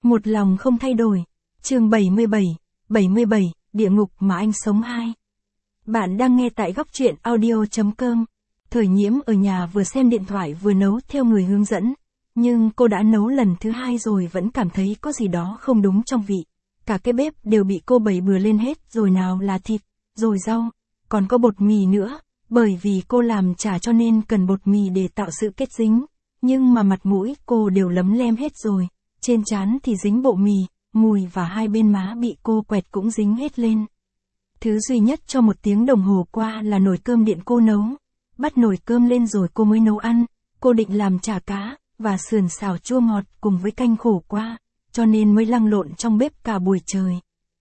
Một lòng không thay đổi. Chương 77, địa ngục mà anh sống 2. Bạn đang nghe tại góc truyện audio.com. Thời Nhiễm ở nhà vừa xem điện thoại vừa nấu theo người hướng dẫn. Nhưng cô đã nấu lần thứ 2 rồi vẫn cảm thấy có gì đó không đúng trong vị. Cả cái bếp đều bị cô bày bừa lên hết, rồi nào là thịt, rồi rau, còn có bột mì nữa. Bởi vì cô làm chả cho nên cần bột mì để tạo sự kết dính. Nhưng mà mặt mũi cô đều lấm lem hết rồi. Trên trán thì dính bộ mì, mùi và hai bên má bị cô quẹt cũng dính hết lên. Thứ duy nhất cho 1 tiếng đồng hồ qua là nồi cơm điện cô nấu. Bắt nồi cơm lên rồi cô mới nấu ăn. Cô định làm chả cá và sườn xào chua ngọt cùng với canh khổ qua, cho nên mới lăn lộn trong bếp cả buổi trời.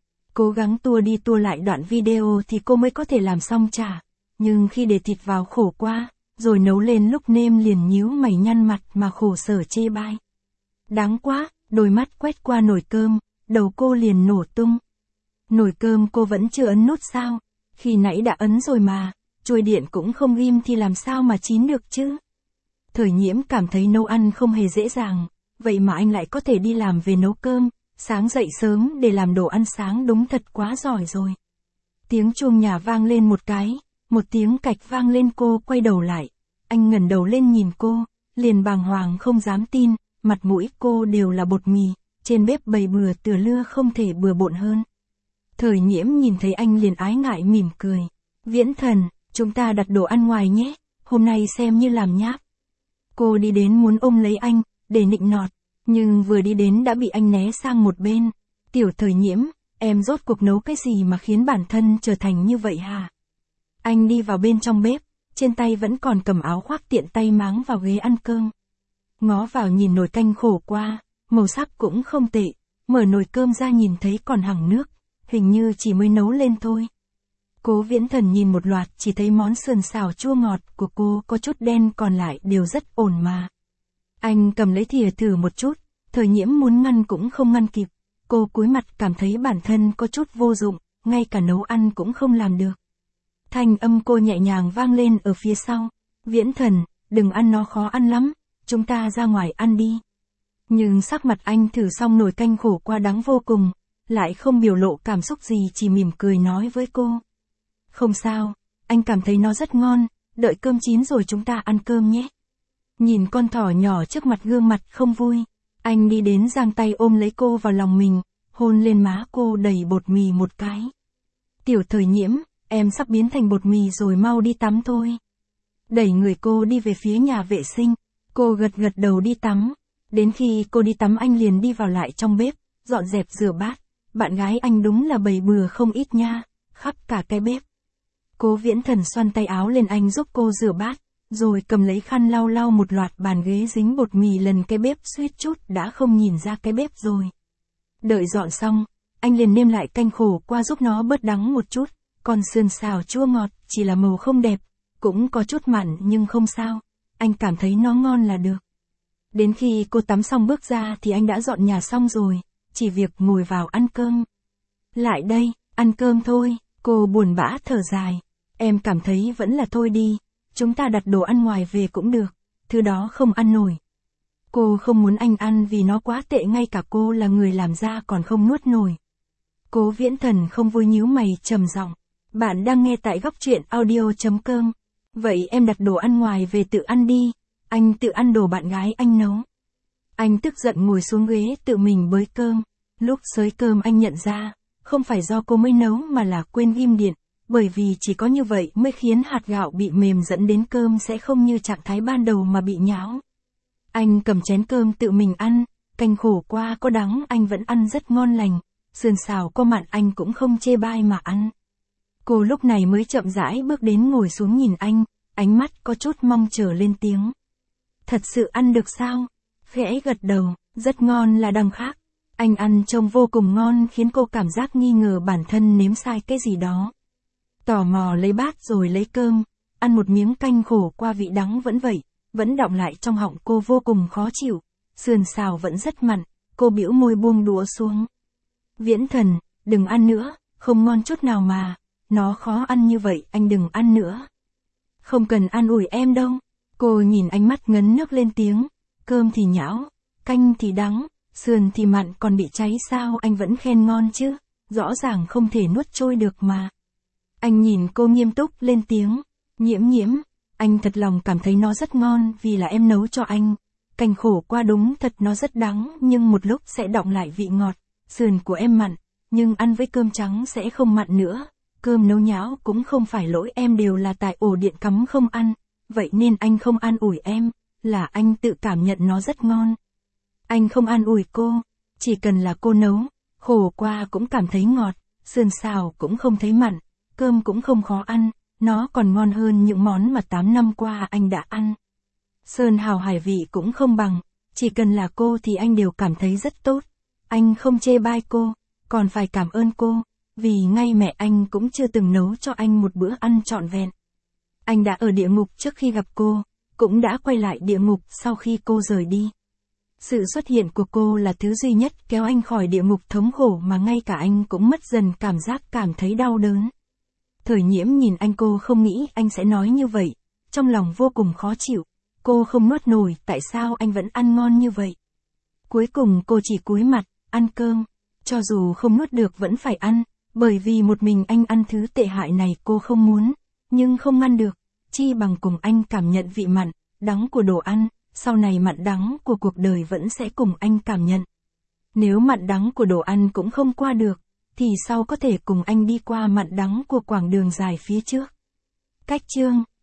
Cố gắng tua đi tua lại đoạn video thì cô mới có thể làm xong chả. Nhưng khi để thịt vào khổ qua, rồi nấu lên lúc nêm liền nhíu mày nhăn mặt mà khổ sở chê bai. Đáng quá, đôi mắt quét qua nồi cơm, đầu cô liền nổ tung. Nồi cơm cô vẫn chưa ấn nút sao? Khi nãy đã ấn rồi mà, chuôi điện cũng không ghim thì làm sao mà chín được chứ? Thời Nhiễm cảm thấy nấu ăn không hề dễ dàng, vậy mà anh lại có thể đi làm về nấu cơm, sáng dậy sớm để làm đồ ăn sáng đúng thật quá giỏi rồi. Tiếng chuông nhà vang lên một cái, một tiếng cạch vang lên, cô quay đầu lại. Anh ngẩng đầu lên nhìn cô, liền bàng hoàng không dám tin, mặt mũi cô đều là bột mì, trên bếp bày bừa tựa lưa không thể bừa bộn hơn. Thời Nhiễm nhìn thấy anh liền ái ngại mỉm cười. Viễn Thần, chúng ta đặt đồ ăn ngoài nhé, hôm nay xem như làm nháp. Cô đi đến muốn ôm lấy anh, để nịnh nọt, nhưng vừa đi đến đã bị anh né sang một bên. Tiểu Thời Nhiễm, em rốt cuộc nấu cái gì mà khiến bản thân trở thành như vậy hả? Anh đi vào bên trong bếp, trên tay vẫn còn cầm áo khoác, tiện tay máng vào ghế ăn cơm. Ngó vào nhìn nồi canh khổ qua, màu sắc cũng không tệ, mở nồi cơm ra nhìn thấy còn hằng nước, hình như chỉ mới nấu lên thôi. Cố Viễn Thần nhìn một loạt chỉ thấy món sườn xào chua ngọt của cô có chút đen, còn lại đều rất ổn mà. Anh cầm lấy thìa thử một chút, Thời Nhiễm muốn ngăn cũng không ngăn kịp. Cô cúi mặt cảm thấy bản thân có chút vô dụng, ngay cả nấu ăn cũng không làm được. Thanh âm cô nhẹ nhàng vang lên ở phía sau. Viễn Thần, đừng ăn, nó khó ăn lắm, chúng ta ra ngoài ăn đi. Nhưng sắc mặt anh thử xong nồi canh khổ qua đắng vô cùng, lại không biểu lộ cảm xúc gì, chỉ mỉm cười nói với cô. Không sao, anh cảm thấy nó rất ngon, đợi cơm chín rồi chúng ta ăn cơm nhé. Nhìn con thỏ nhỏ trước mặt gương mặt không vui, anh đi đến giang tay ôm lấy cô vào lòng mình, hôn lên má cô đầy bột mì một cái. Tiểu Thời Nhiễm, em sắp biến thành bột mì rồi, mau đi tắm thôi. Đẩy người cô đi về phía nhà vệ sinh, cô gật gật đầu đi tắm. Đến khi cô đi tắm anh liền đi vào lại trong bếp, dọn dẹp rửa bát. Bạn gái anh đúng là bày bừa không ít nha, khắp cả cái bếp. Cố Viễn Thần xoăn tay áo lên anh giúp cô rửa bát, rồi cầm lấy khăn lau lau một loạt bàn ghế dính bột mì, lần cái bếp suýt chút đã không nhìn ra cái bếp rồi. Đợi dọn xong, anh liền nêm lại canh khổ qua giúp nó bớt đắng một chút, còn sườn xào chua ngọt chỉ là màu không đẹp, cũng có chút mặn nhưng không sao, anh cảm thấy nó ngon là được. Đến khi cô tắm xong bước ra thì anh đã dọn nhà xong rồi, chỉ việc ngồi vào ăn cơm. Lại đây, ăn cơm thôi, cô buồn bã thở dài. Em cảm thấy vẫn là thôi đi, chúng ta đặt đồ ăn ngoài về cũng được, thứ đó không ăn nổi. Cô không muốn anh ăn vì nó quá tệ, ngay cả cô là người làm ra còn không nuốt nổi. Cố Viễn Thần không vui nhíu mày trầm giọng. Bạn đang nghe tại góc truyện audio.com. Vậy em đặt đồ ăn ngoài về tự ăn đi, anh tự ăn đồ bạn gái anh nấu. Anh tức giận ngồi xuống ghế tự mình bới cơm. Lúc xới cơm anh nhận ra, không phải do cô mới nấu mà là quên ghim điện, bởi vì chỉ có như vậy mới khiến hạt gạo bị mềm, dẫn đến cơm sẽ không như trạng thái ban đầu mà bị nhão. Anh cầm chén cơm tự mình ăn, canh khổ qua có đắng anh vẫn ăn rất ngon lành, sườn xào có mặn anh cũng không chê bai mà ăn. Cô lúc này mới chậm rãi bước đến ngồi xuống nhìn anh, ánh mắt có chút mong chờ lên tiếng. Thật sự ăn được sao? Khẽ gật đầu, rất ngon là đằng khác. Anh ăn trông vô cùng ngon khiến cô cảm giác nghi ngờ bản thân nếm sai cái gì đó. Tò mò lấy bát rồi lấy cơm, ăn một miếng canh khổ qua, vị đắng vẫn vậy, vẫn đọng lại trong họng cô vô cùng khó chịu. Sườn xào vẫn rất mặn, cô bĩu môi buông đũa xuống. Viễn Thần, đừng ăn nữa, không ngon chút nào mà, nó khó ăn như vậy, anh đừng ăn nữa. Không cần an ủi em đâu. Cô nhìn ánh mắt ngấn nước lên tiếng, cơm thì nhão, canh thì đắng, Sườn thì mặn còn bị cháy sao anh vẫn khen ngon chứ, rõ ràng không thể nuốt trôi được mà. Anh nhìn cô nghiêm túc lên tiếng, Nhiễm Nhiễm, anh thật lòng cảm thấy nó rất ngon vì là em nấu cho anh. Canh khổ qua đúng thật nó rất đắng nhưng một lúc sẽ đọng lại vị ngọt. Sườn của em mặn, nhưng ăn với cơm trắng sẽ không mặn nữa. Cơm nấu nhão cũng không phải lỗi em, đều là tại ổ điện cắm không ăn. Vậy nên anh không an ủi em, là anh tự cảm nhận nó rất ngon. Anh không an ủi cô, chỉ cần là cô nấu, khổ qua cũng cảm thấy ngọt, sườn xào cũng không thấy mặn, cơm cũng không khó ăn, nó còn ngon hơn những món mà 8 năm qua anh đã ăn. Sơn hào hải vị cũng không bằng, chỉ cần là cô thì anh đều cảm thấy rất tốt. Anh không chê bai cô, còn phải cảm ơn cô, vì ngay mẹ anh cũng chưa từng nấu cho anh một bữa ăn trọn vẹn. Anh đã ở địa ngục trước khi gặp cô, cũng đã quay lại địa ngục sau khi cô rời đi. Sự xuất hiện của cô là thứ duy nhất kéo anh khỏi địa ngục thống khổ mà ngay cả anh cũng mất dần cảm giác cảm thấy đau đớn. Thời Nhiễm nhìn anh, cô không nghĩ anh sẽ nói như vậy, trong lòng vô cùng khó chịu, cô không nuốt nổi tại sao anh vẫn ăn ngon như vậy. Cuối cùng cô chỉ cúi mặt, ăn cơm, cho dù không nuốt được vẫn phải ăn, bởi vì một mình anh ăn thứ tệ hại này cô không muốn, nhưng không ngăn được, chi bằng cùng anh cảm nhận vị mặn, đắng của đồ ăn, sau này mặn đắng của cuộc đời vẫn sẽ cùng anh cảm nhận. Nếu mặn đắng của đồ ăn cũng không qua được, thì sau có thể cùng anh đi qua mặn đắng của quãng đường dài phía trước. Cách chương